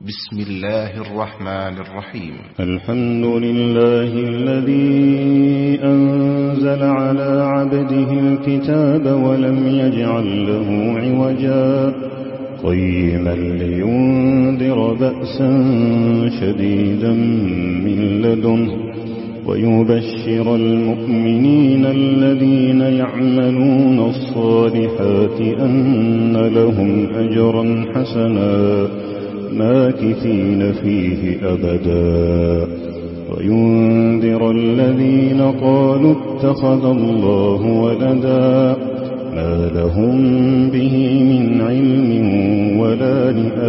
بسم الله الرحمن الرحيم. الحمد لله الذي أنزل على عبده الكتاب ولم يجعل له عوجا قيما لينذر بأسا شديدا من لدنه ويبشر المؤمنين الذين يعملون الصالحات أن لهم أجرا حسنا ماكثين فيه أبدا وينذر الذين قالوا اتخذ الله ولدا ما لهم به من علم ولا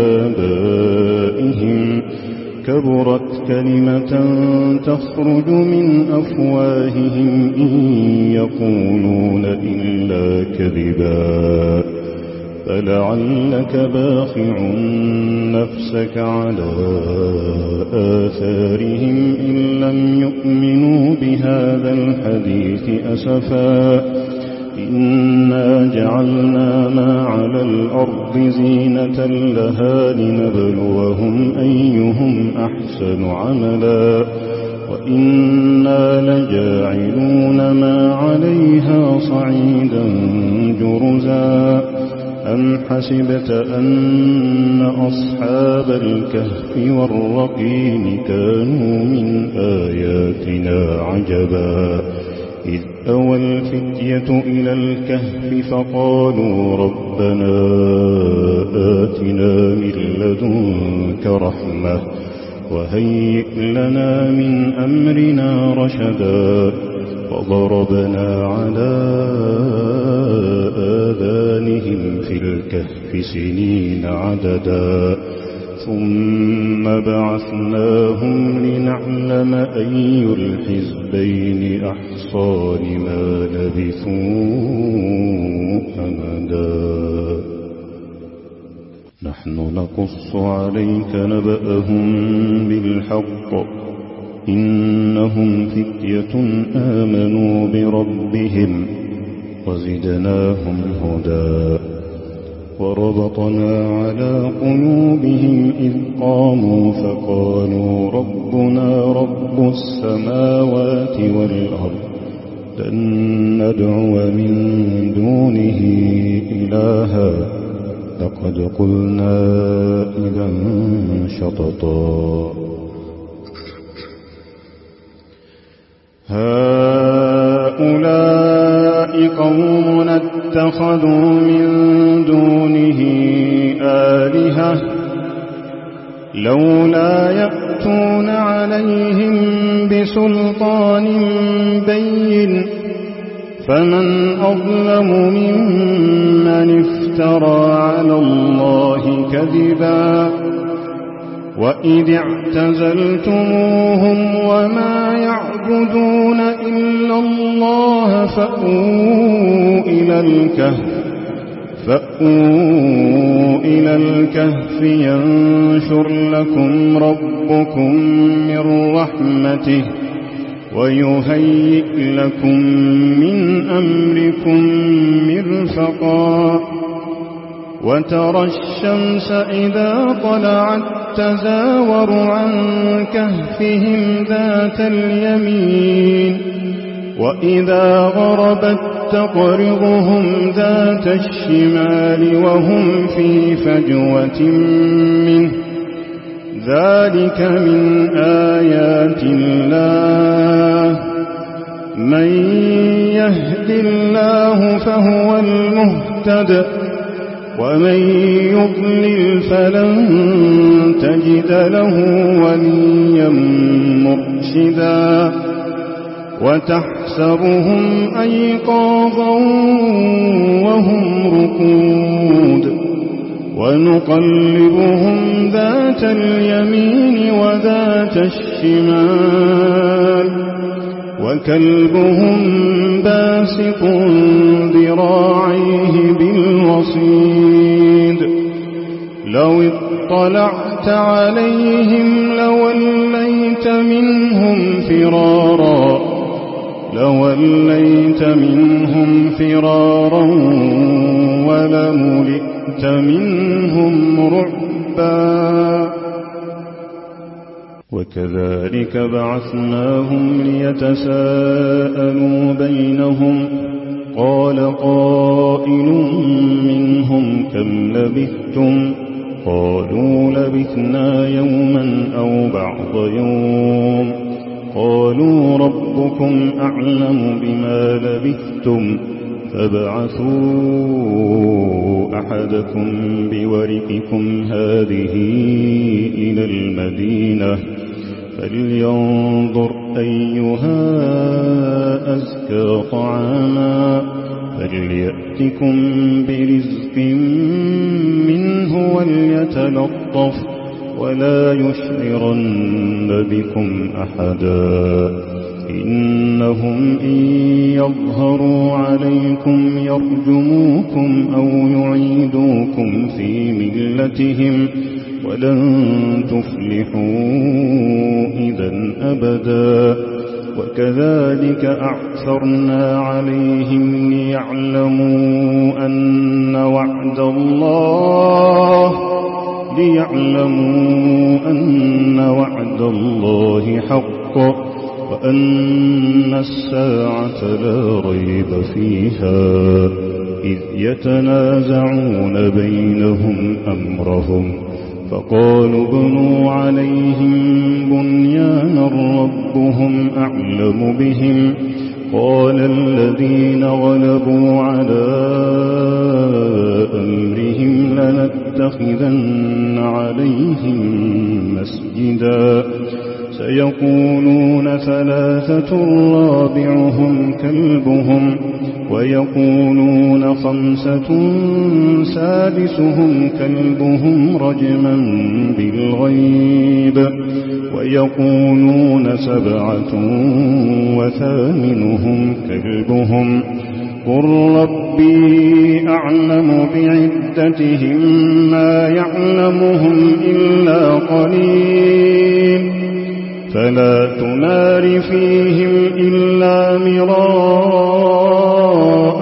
لآبائهم كبرت كلمة تخرج من أفواههم إن يقولون إلا كذبا فلعلك باخع نفسك على آثارهم إن لم يؤمنوا بهذا الحديث أسفا إنا جعلنا ما على الأرض زينة لها لنبلوهم أيهم أحسن عملا وإنا لجاعلون ما عليها صعيدا جرزا أم حسبت أن أصحاب الكهف والرقيم كانوا من آياتنا عجبا إذ أوى الفتية إلى الكهف فقالوا ربنا آتنا من لدنك رحمة وهيئ لنا من أمرنا رشدا وضربنا على آذانهم في الكهف سنين عددا ثم بعثناهم لنعلم أي الحزبين أحصى لما لبثوا أمدا نحن نقص عليك نبأهم بالحق إنهم فتية آمنوا بربهم وزدناهم هدى وربطنا على قلوبهم إذ قاموا فقالوا ربنا رب السماوات والأرض لن ندعو من دونه إلها لقد قلنا إذا شططا هؤلاء قوم اتخذوا من دونه آلهة لولا يأتون عليهم بسلطان بين فمن أظلم ممن افترى على الله كذبا وإذ اعتزلتموهم وما يعبدون إلا الله فأووا إلى الكهف ينشر لكم ربكم من رحمته ويهيئ لكم من أمركم مرفقا وترى الشمس إذا طلعت تزاور عن كهفهم ذات اليمين وإذا غربت تقرضهم ذات الشمال وهم في فجوة منه ذلك من آيات الله من يهد الله فهو المهتد ومن يضلل فلن تجد له وليا مرشدا وتحسبهم أيقاظا وهم رقود ونقلبهم ذات اليمين وذات الشمال وكلبهم باسط ذراعيه بالوصيد لو اطلعت عليهم لوليت منهم فرارا ولملئت منهم رعبا وكذلك بعثناهم ليتساءلوا بينهم قال قائل منهم كم لبثتم قالوا لبثنا يوما أو بعض يوم قالوا ربكم أعلم بما لبثتم فابعثوا أحدكم بورقكم هذه إلى المدينة فلينظر أيها أزكى طعاما فليأتكم برزق منه وليتلطف ولا يشعرن بكم أحدا إنهم إن يظهروا عليكم يرجموكم أو يعيدوكم في ملتهم ولن تفلحوا إذا أبدا وكذلك أعثرنا عليهم ليعلموا أن وعد الله حق وأن الساعة لا ريب فيها إذ يتنازعون بينهم أمرهم فقالوا ابنوا عليهم بنيانا ربهم أعلم بهم قال الذين غلبوا على أمرهم لنتخذن عليهم مسجدا سيقولون ثلاثة رابعهم كلبهم ويقولون خمسة سادسهم كلبهم رجما بالغيب ويقولون سبعة وثامنهم كلبهم قل ربي أعلم بعدتهم ما يعلمهم إلا قليل فلا تمار فيهم إلا مراء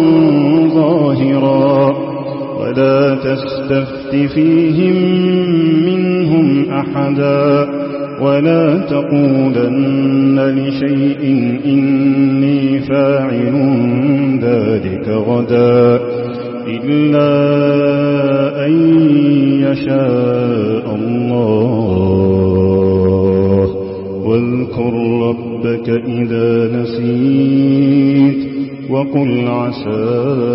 ظاهرا ولا تستفت فيهم منهم أحدا ولا تقولن لشيء إني فاعل ذلك غدا إلا أن يشاء الله واذكر ربك إذا نسيت وقل عسى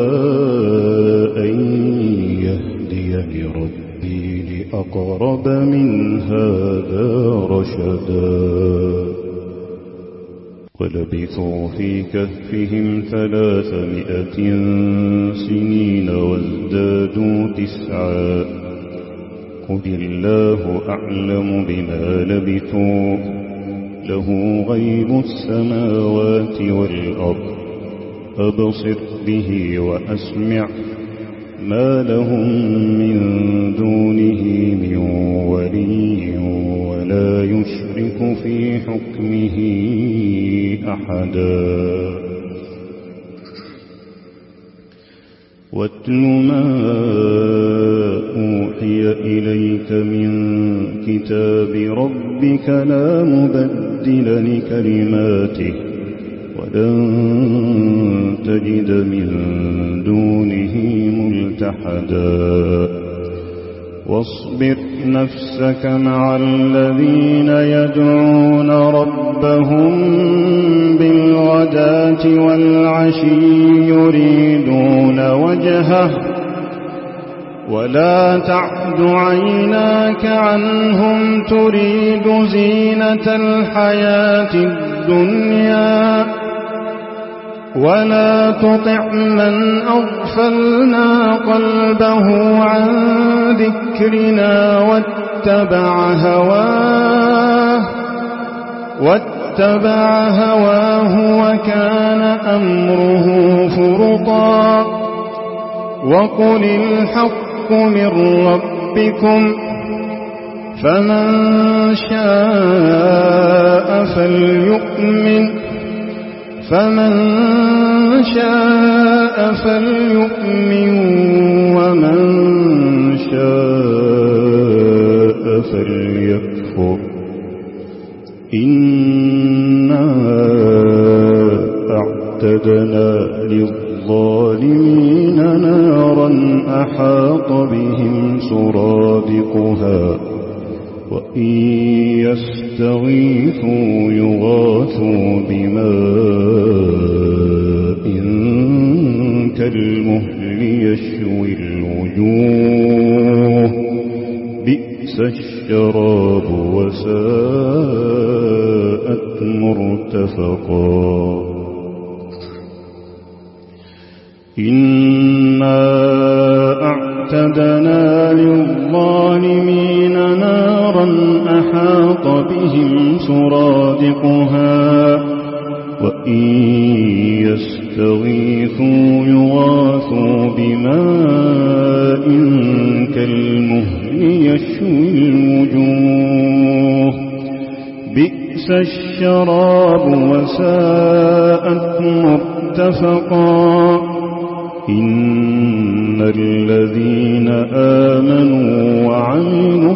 أن يهديني ربي لأقرب من هذا رشدا ولبثوا في كهفهم 300 سنين وازدادوا 9 قل الله أعلم بما لبثوا له غيب السماوات والأرض أبصر به وأسمع ما لهم من دونه من ولي ولا يشرك في حكمه أحدا واتل ما أوحي إليك من كتاب ربك لا مبدل لكلماته ولن تجد من دونه ملتحدا واصبر نفسك مع الذين يدعون ربهم بالغداة والعشي يريدون وجهه ولا تعد عيناك عنهم تريد زينة الحياة الدنيا ولا تطع من أغفلنا قلبه عن ذكرنا واتبع هواه وكان أمره فرطا وقل الحق من ربكم فمن شاء فليؤمن ومن شاء فليكفر إنا أعتدنا للظالمين نارا أحاط بهم سرادقها وإن يستغيثوا يغاثوا بماء كالمهل يشوي الوجوه بئس الشراب وساءت مرتفقا إنا أعتدنا للظالمين نارا أحاط بهم سرادقها وإن يستغيثوا يغاثوا بماء كالمهل يشوي الوجوه بئس الشراب وساءت مرتفقا إن الذين آمنوا وعملوا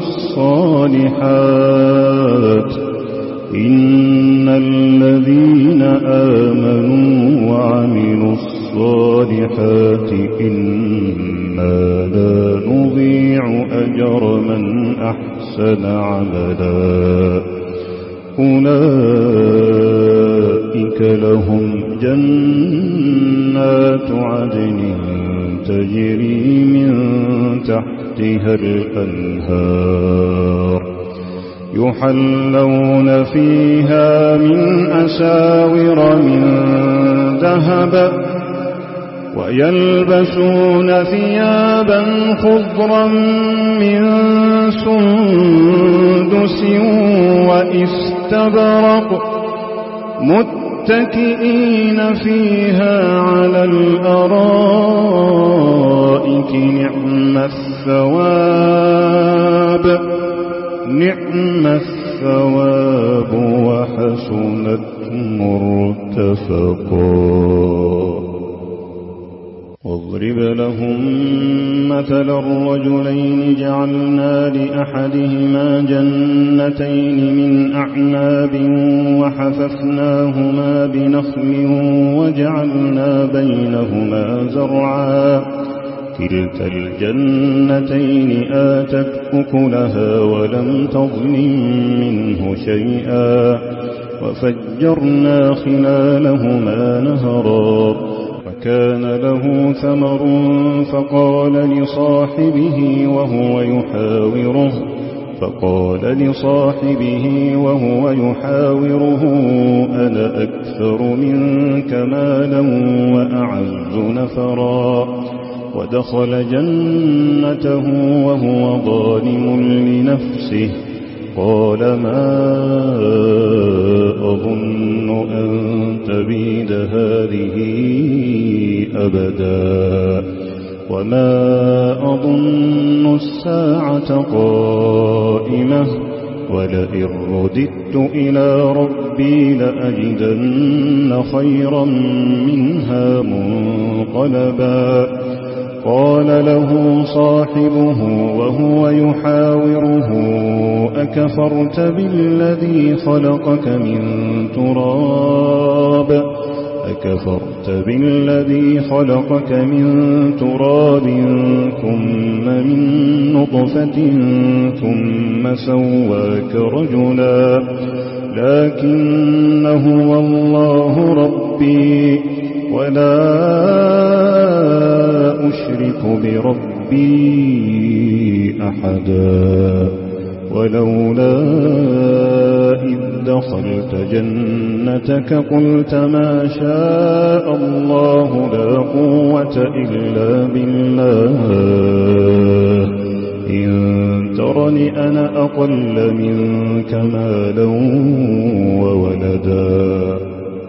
الصالحات إنا لا نضيع أجر من أحسن عملا أولئك لهم جنات عدن تجري من تحتها الأنهار يحلون فيها من أساور من ذهب ويلبسون ثيابا خضرا من سندس واستبرق متكئين فيها على الأرائك نعم الثواب وحسنت مرتفقا واضرب لهم مثل الرجلين جعلنا لأحدهما جنتين من أعناب وحففناهما بنخل وجعلنا بينهما زرعا كلتا الجنتين آتت أكلها ولم تظلم منه شيئا وفجرنا خلالهما نهرا وكان له ثمر فقال لصاحبه وهو يحاوره أنا أكثر منك مالا وأعز نفرا ودخل جنته وهو ظالم لنفسه قال ما أظن أن تبيد هذه أبدا وما أظن الساعة قائمة ولئن رددت إلى ربي لأجدن خيرا منها منقلبا قال له صاحبه وهو يحاوره أكفرت بالذي خلقك من تراب ثم من نطفة ثم سواك رجلا لكن هو الله ربي ولا أشرك بربي أحدا ولولا إذ دخلت جنتك قلت ما شاء الله لا قوة إلا بالله إن ترني أنا أقل منك مالا وولدا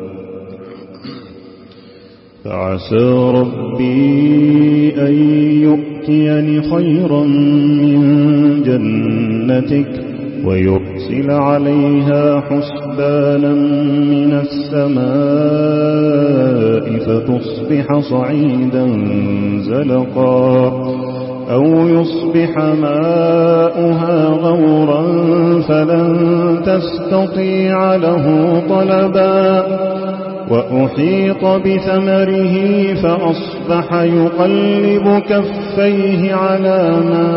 فعسى ربي أن يؤتيني خيرا من جنتك ويرسل عليها حسبانا من السماء فتصبح صعيدا زلقا أو يصبح ماؤها غورا فلن تستطيع له طلبا وأحيط بثمره فأصبح يقلب كفيه على ما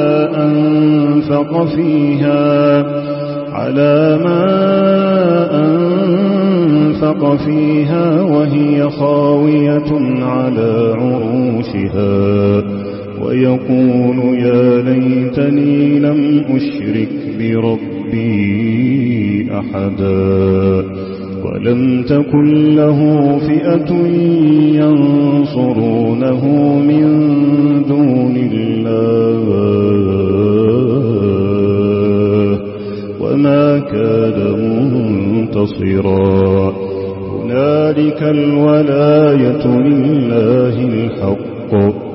أنفق فيها وهي خاوية على عروشها ويقول يا ليتني لم أشرك بربي أحدا ولم تكن له فئة ينصرونه من دون الله وما كان منتصرا هنالك الولاية لله الحق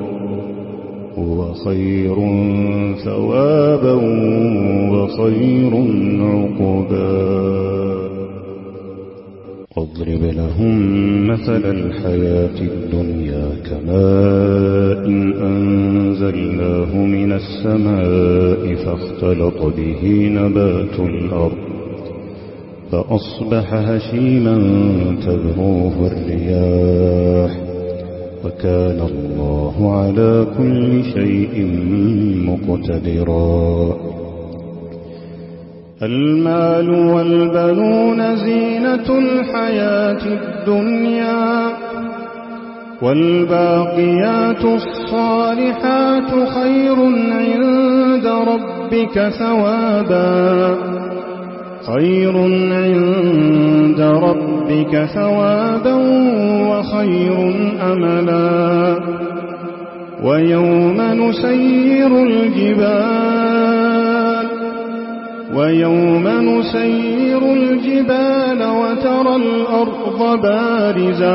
هو خير ثوابا وخير عقبا واضرب لهم مثل الحياة الدنيا كماء أنزلناه من السماء فاختلط به نبات الأرض فأصبح هشيما تذروه الرياح وكان الله على كل شيء مقتدرا المال والبنون زينة الحياة الدنيا والباقيات الصالحات خير عند ربك ثوابا وخير أملا ويوم نسير الجبال وترى الأرض بارزة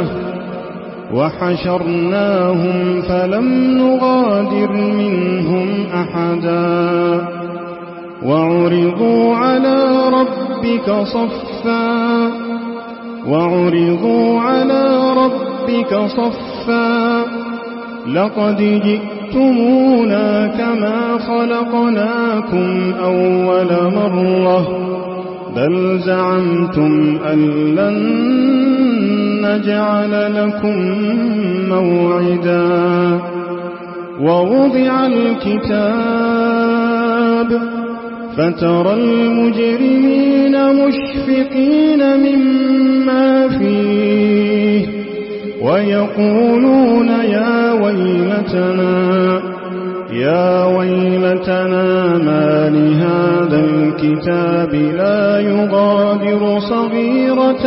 وحشرناهم فلم نغادر منهم أحدا وعرضوا على ربك صفا لقد جئتمونا كما خلقناكم أول مرة بل زعمتم أن لن نجعل لكم موعدا ووضع الكتاب فترى المجرمين مشفقين مما فيه ويقولون يا ويلتنا ما لهذا الكتاب لا يغادر صغيرة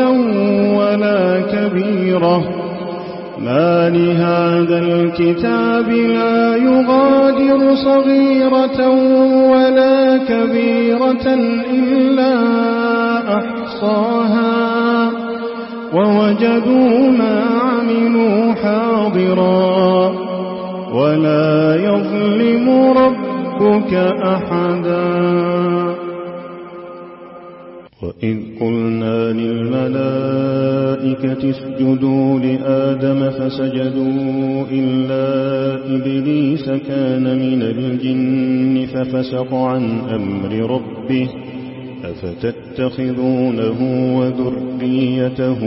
ولا كبيرة إلا أحصاها ووجدوا ما عملوا حاضرا ولا يظلم ربك أحدا وإذ قلنا للملائكة اسجدوا لآدم فسجدوا إلا إبليس كان من الجن ففسق عن أمر ربه أفتتخذونه وذريته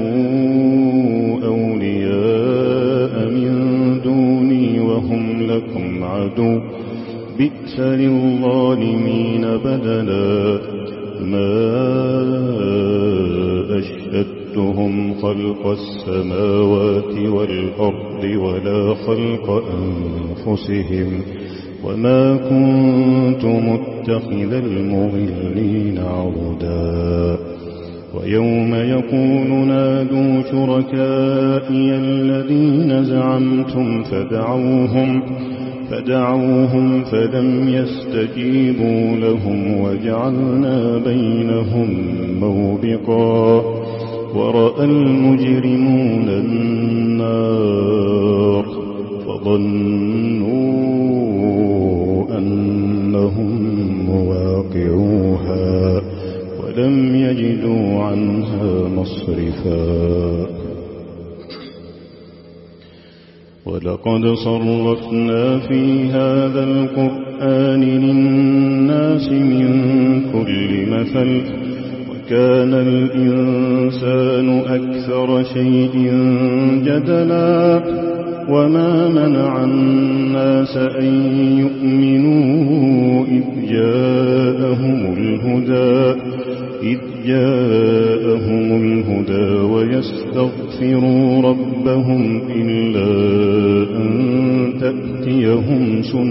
أولياء من دوني وهم لكم عدو بئس للظالمين بدلا ما أشهدتهم خلق السماوات والأرض ولا خلق أنفسهم وما كنت متخذ المضلين عضدا ويوم يقول نادوا شركائي الذين زعمتم فدعوهم فلم يستجيبوا لهم وجعلنا بينهم موبقا ورأى المجرمون النار فظنوا أنهم مواقعوها ولم يجدوا عنها مصرفا ولقد صرفنا في هذا القرآن للناس من كل مثل وكان الإنسان أكثر شيء جدلا وما منع الناس أن يؤمنوا إذ جاءهم الهدى ويستغفروا ربهم إلا أن تأتيهم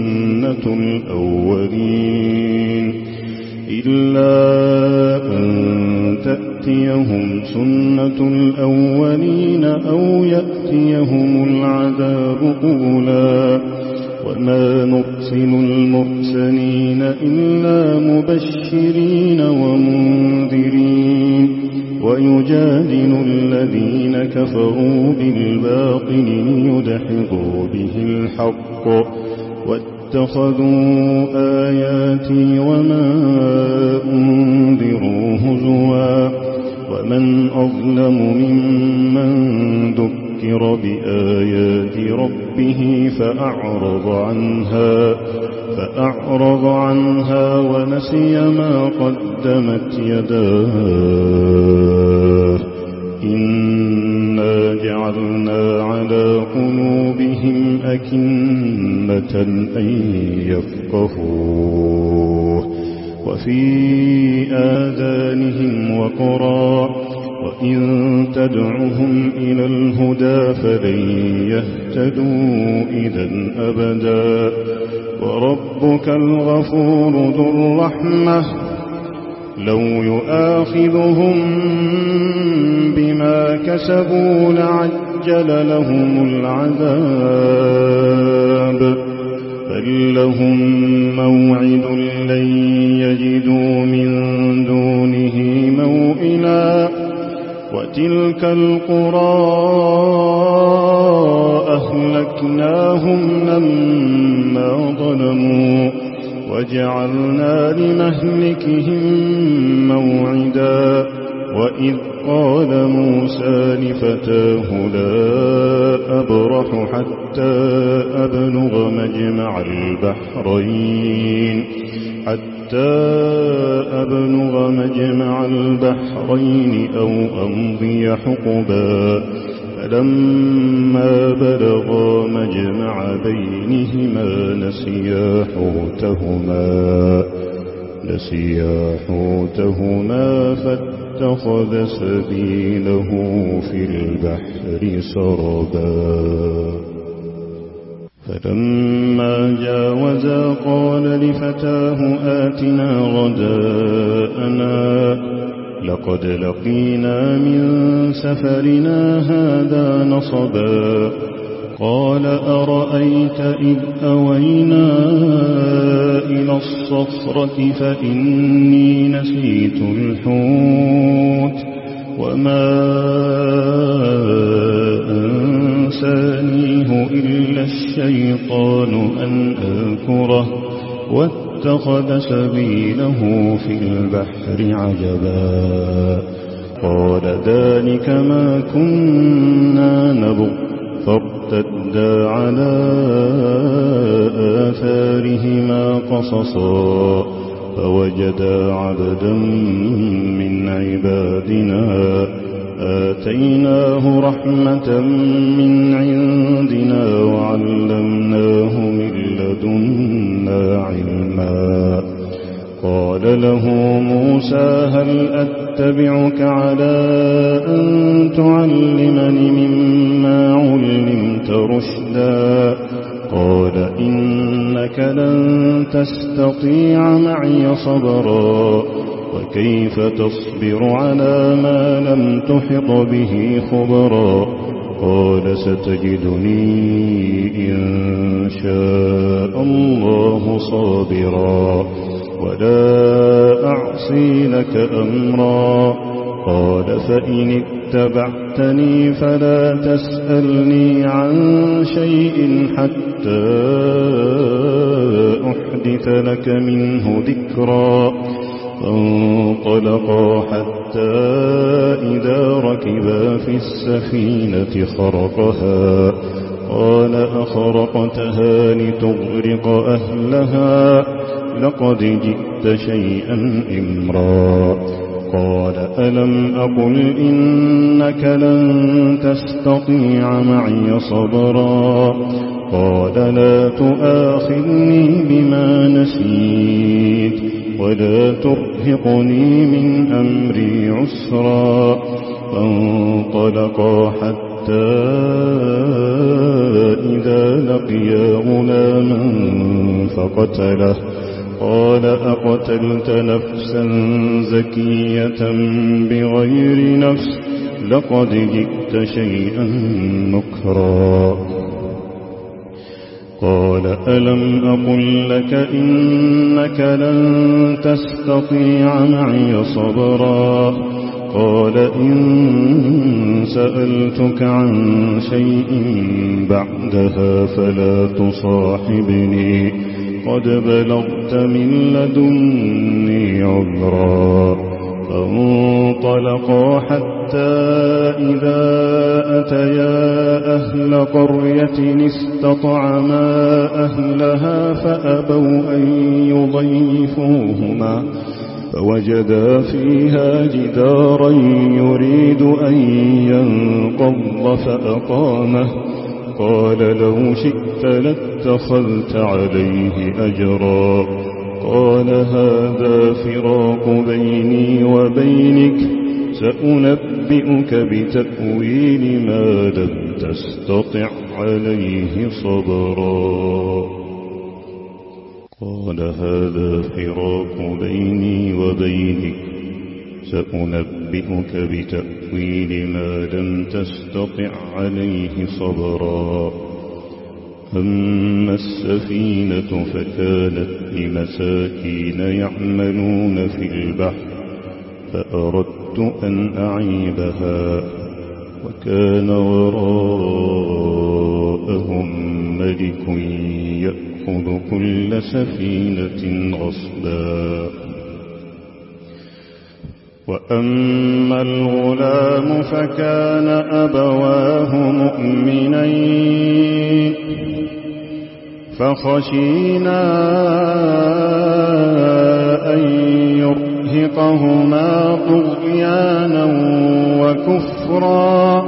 سنة الأولين أو يأتيهم العذاب قبلا وما نرسل المرسلين إلا مبشرين ومنذرين ويجادل الذين كفروا بالباطل ليدحضوا به الحق واتخذوا آياتي وما أنذروا هزوا ومن أظلم ممن ذكر بآيات ربه فأعرض عنها ونسي ما قدمت يداه إنا جعلنا على قلوبهم أكنة أن يفقهوه وفي آذانهم وقرا وإن تدعهم إلى الهدى فلن يهتدوا إذا أبدا وربك الغفور ذو الرحمة لو يؤاخذهم بما كسبوا لعجل لهم العذاب بل لهم موعد لن يجدوا من دونه موئلا وتلك القرى أهلكناهم لما ظلموا وجعلنا لمهلكهم موعدا وإذ قال موسى لفتاه لا أبرح حتى أبلغ مجمع البحرين أو أمضي حقبا فلما بلغا مجمع بينهما نسيا حوتهما فاتخذ سبيله في البحر سربا فلما جاوزا قال لفتاه آتنا غداءنا لقد لقينا من سفرنا هذا نصبا قال أرأيت إذ أوينا إلى الصخرة فإني نسيت الحوت وما أنسانيه إلا الشيطان أن أذكره واتخذ سبيله في البحر عجبا قال ذلك ما كنا نبغ فارتدا على آثارهما قصصا فوجدا عبدا من عبادنا آتيناه رحمة من عندنا وعلمناه من لدنا علما قال له موسى هل أتبعك على أن تعلمني مما علمت رشدا قال إنك لن تستطيع معي صبرا وكيف تصبر على ما لم تحط به خبرا قال ستجدني إن شاء الله صابرا ولا أعصي لك أمرا قال فإن اتبعتني فلا تسألني عن شيء حتى أحدث لك منه ذكرا فانطلقا حتى إذا ركبا في السفينة خرقها قال أخرقتها لتغرق أهلها لقد جئت شيئا إمرا قال ألم أقل إنك لن تستطيع معي صبرا قال لا تؤاخذني بما نسيت ولا ترهقني من أمري عسرا فانطلقا حتى إذا لقيا غلاما فقتله قال أقتلت نفسا زكية بغير نفس لقد جئت شيئا نكرا قال ألم أقل لك إنك لن تستطيع معي صبرا قال إن سألتك عن شيء بعدها فلا تصاحبني قد بلغت من لدني عذرا فانطلقا حتى إذا أتيا أهل قرية استطعما أهلها فأبوا أن يضيفوهما فوجدا فيها جدارا يريد أن ينقض فأقامه قال لو شئت لاتخذت عليه أجرا قال هذا فراق بيني وبينك سأنبئك بتأويل ما لم تستطع عليه صبرا قال هذا فراق بيني وبينك سأنبئك بتأويل ما لم تستطع عليه صبرا أما السفينة فكانت لمساكين يعملون في البحر فأردت أن أعيبها وكان وراءهم ملك يأخذ كل سفينة غصبا وأما الغلام فكان أبواه مؤمنين فخشينا أن يرهقهما طغيانا وكفرا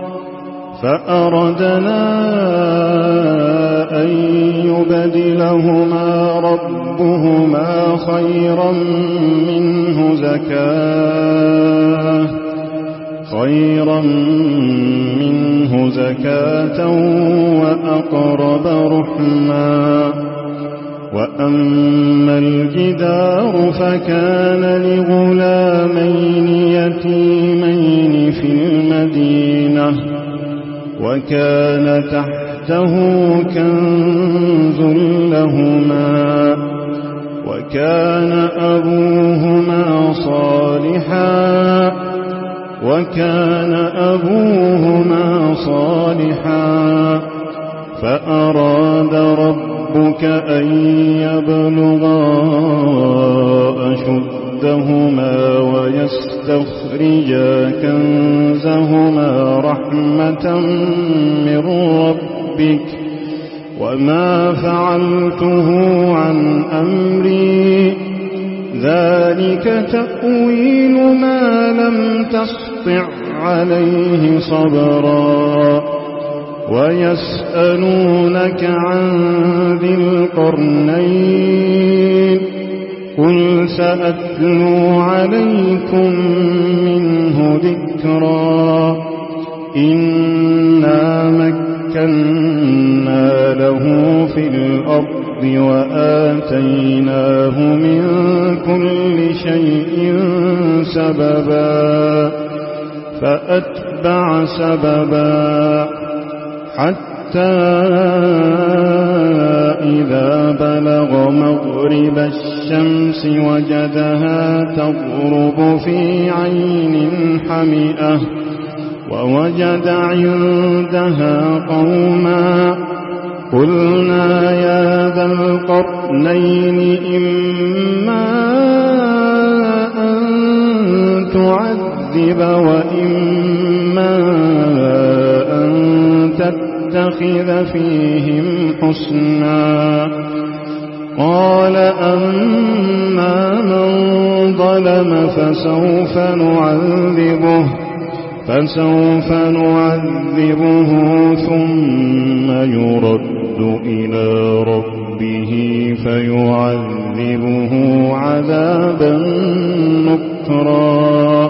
فأردنا أن يبدلهما ربهما خيرا منه زكاة وأقرب رحما وأما الجدار فكان لغلامين يتيمين في المدينة وكان تحته كنز لهما وكان أبوهما صالحا فأراد ربك أن يبلغا أشدهما ويستخرجا كنزهما رحمة من ربك وما فعلته عن أمري ذلك تأويل ما لم تسطع عليه صبرا ويسألونك عن ذي القرنين قل سأتلو عليكم منه ذكرا إنا مكنا له في الأرض وآتيناه من كل شيء سببا فأتبع سببا حتى إذا بلغ مغرب الشمس وجدها تغرب في عين حمئة ووجد عندها قوما قلنا يا ذا القرنين إما أن تعذب وإما أن نتخذ فيهم حسنا. قال أما من ظلم فسوف نعذبه ثم يرد إلى ربه فيعذبه عذابا نكرا.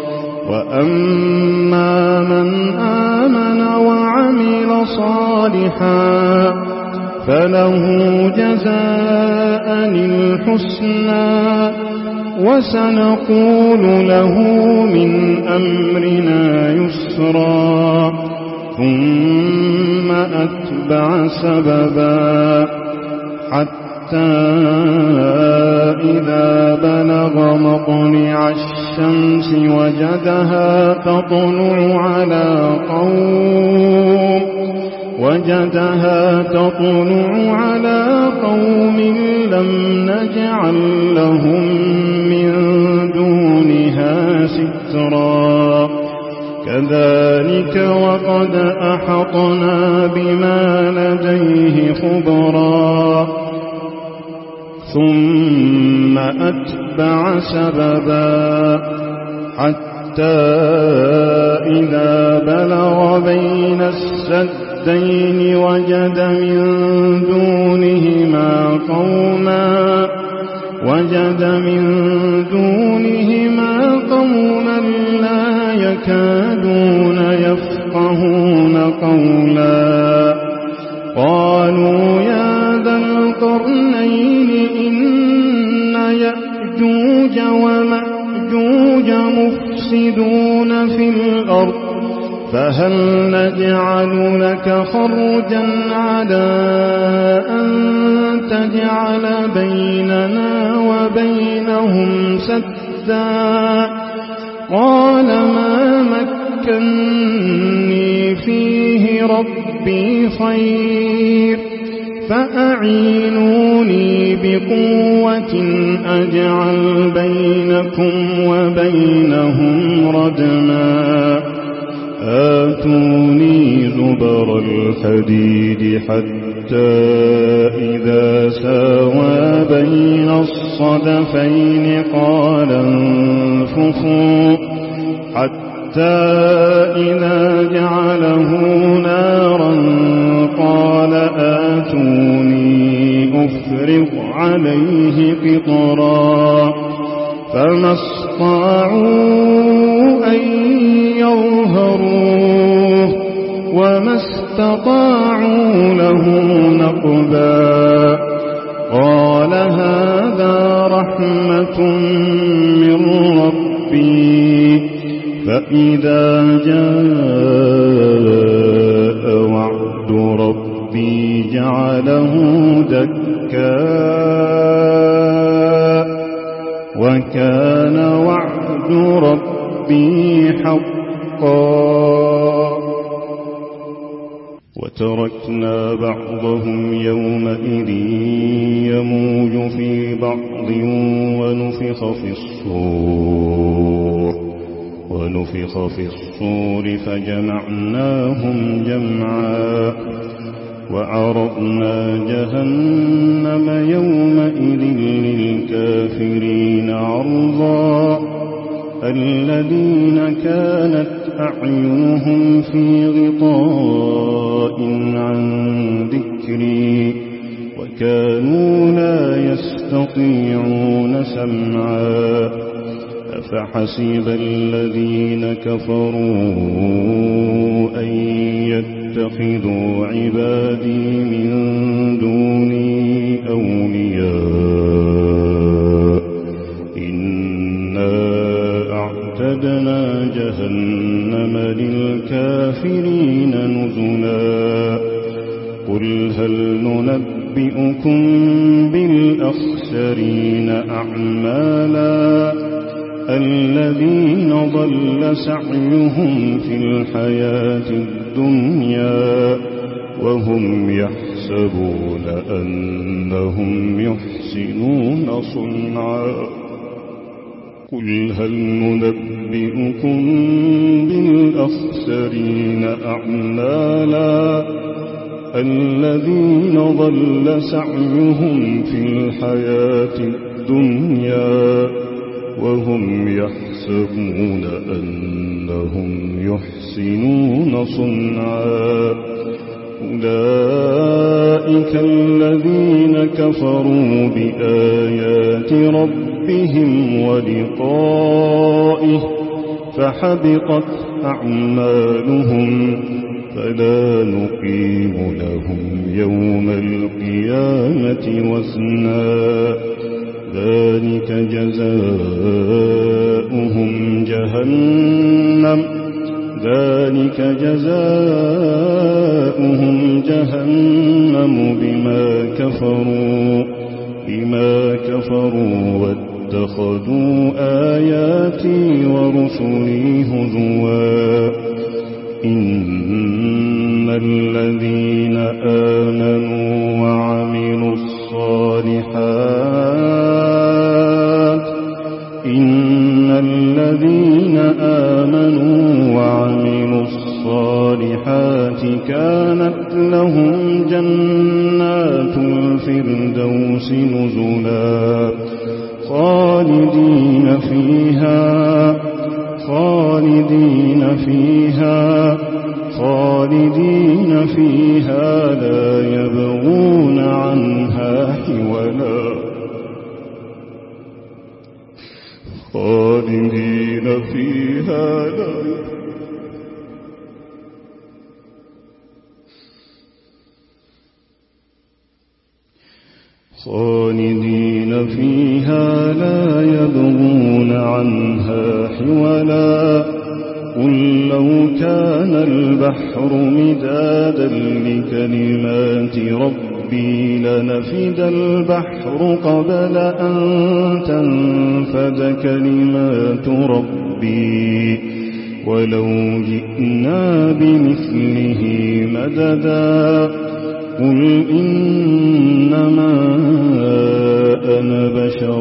وأما من آمن وعمل صالحا فله جزاء الحسنى وسنقول له من أمرنا يسرا. ثم أتبع سببا حتى إذا بلغ مطلع الشمس وجدها تطلع على قوم لم نجعل لهم من دونها سترا. كذلك وقد أحطنا بما لديه خبرا. ثم أتبع سببا حتى إذا بلغ بين السدين وجد من دونهما قوما لا يكادون يفقهون قولا. قالوا يا ذا القرنين إن يأجوج ومأجوج مفسدون في الأرض فهل نجعل لك خرجا على أن تجعل بيننا وبينهم سدا. قال ما مكني فيه ربي خير فأعينوني بقوة أجعل بينكم وبينهم ردما. آتوني زبر الحديد حتى إذا ساوى بين الصدفين قال انفخوا حتى إذا جعله نارا قال آتوني أفرغ عليه قطرا. فما استطاعوا أن يظهروه وما استطاعوا له نقبا. قال هذا رحمة من ربي فإذا جاء وعد ربي جعله دكا وكان وعد ربي حقا. وتركنا بعضهم يومئذ يموج في بعض ونفخ في الصور فجمعناهم جمعا. وعرضنا جهنم يومئذ للكافرين عرضا. الذين كانت أعينهم في غطاء عن ذكري وكانوا لا يستطيعون سمعا. أفحسب الذين كفروا أن يتخذوا عبادي من دوني أولياء إنا أعتدنا جهنم للكافرين نزلا. قل هل ننبئكم بالأخسرين أعمالا الذين ضل سعيهم في الحياة الدنيا وهم يحسبون أنهم يحسنون صنعا. قل هل ننبئكم بالأخسرين أعمالا الذين ضل سعيهم في الحياة الدنيا وهم يحسبون أنهم يحسنون صنعا أولئك الذين كفروا بآيات ربهم ولقائه فحبطت أعمالهم فلا نقيم لهم يوم القيامة وزنا ذلك جزاؤهم جهنم بما كفروا واتخذوا آياتي ورسلي هزوا إن الذين آمنوا وعملوا الصالحات كانت لهم جنات الفردوس نزلا خالدين فيها لا يبغون عنها حولا خالدين فيها لا يبغون عنها حولا قل لو كان البحر مدادا لكلمات ربي لنفد البحر قبل أن تنفد كلمات ربي ولو جئنا بمثله مددا قل إنما أنا بشر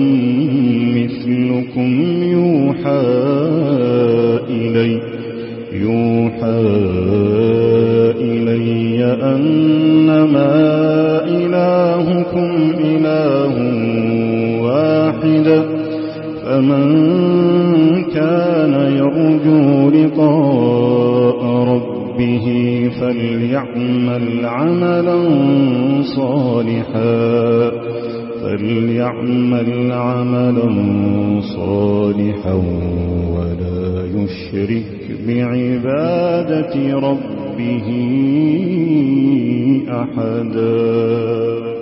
مثلكم يوحى إلي أنما إلهكم إله واحد فمن كان يرجو لقاء ربه فليعمل عملا صالحا ولا يشرك بعبادة ربه أحدا.